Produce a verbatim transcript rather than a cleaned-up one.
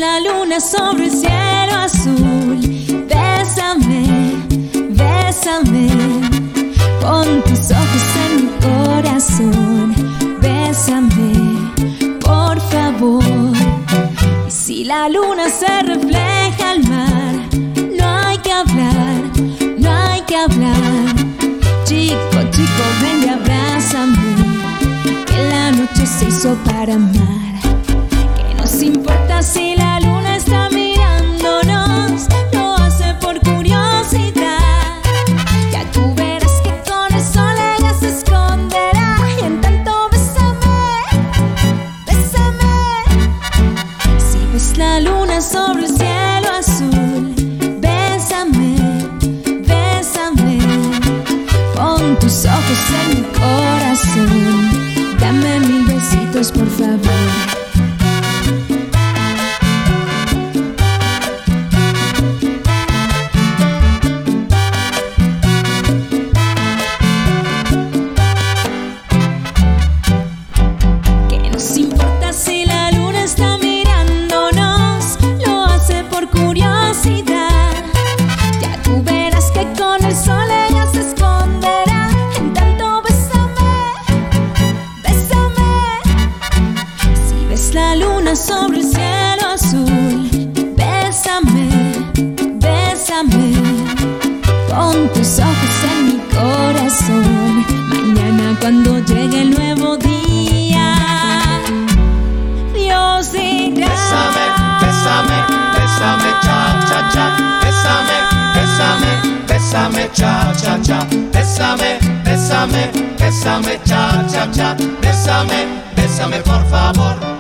la luna sobre el cielo azul, bésame, bésame, pon tus ojos en mi corazón, bésame, por favor. Y si la luna se refleja al mar, no hay que hablar, no hay que hablar. Chico, chico, ven y abrázame, que la noche se hizo para amar. Que nos importa si la luna está mirándonos, lo hace por curiosidad. Ya tú verás que con el sol ella se esconderá. Y en tanto bésame, bésame. Si ves la luna sobre el cielo azul, bésame, bésame, pon tus ojos en mi corazón, dame mil besitos por favor. ¿Qué nos importa si la luna está mirándonos? Lo hace por curiosidad. Ya tú verás que con el sol ella se esconderá. En tanto bésame, bésame. Si ves la luna sobre el cielo azul, bésame, bésame, pon tus ojos en mi corazón. Mañana cuando llegue el nuevo día, Dios dirá: Bésame, bésame, bésame, cha, cha, cha. Bésame, bésame, bésame, cha, cha, cha. Bésame, bésame, bésame, cha, cha, cha. Bésame, bésame por favor.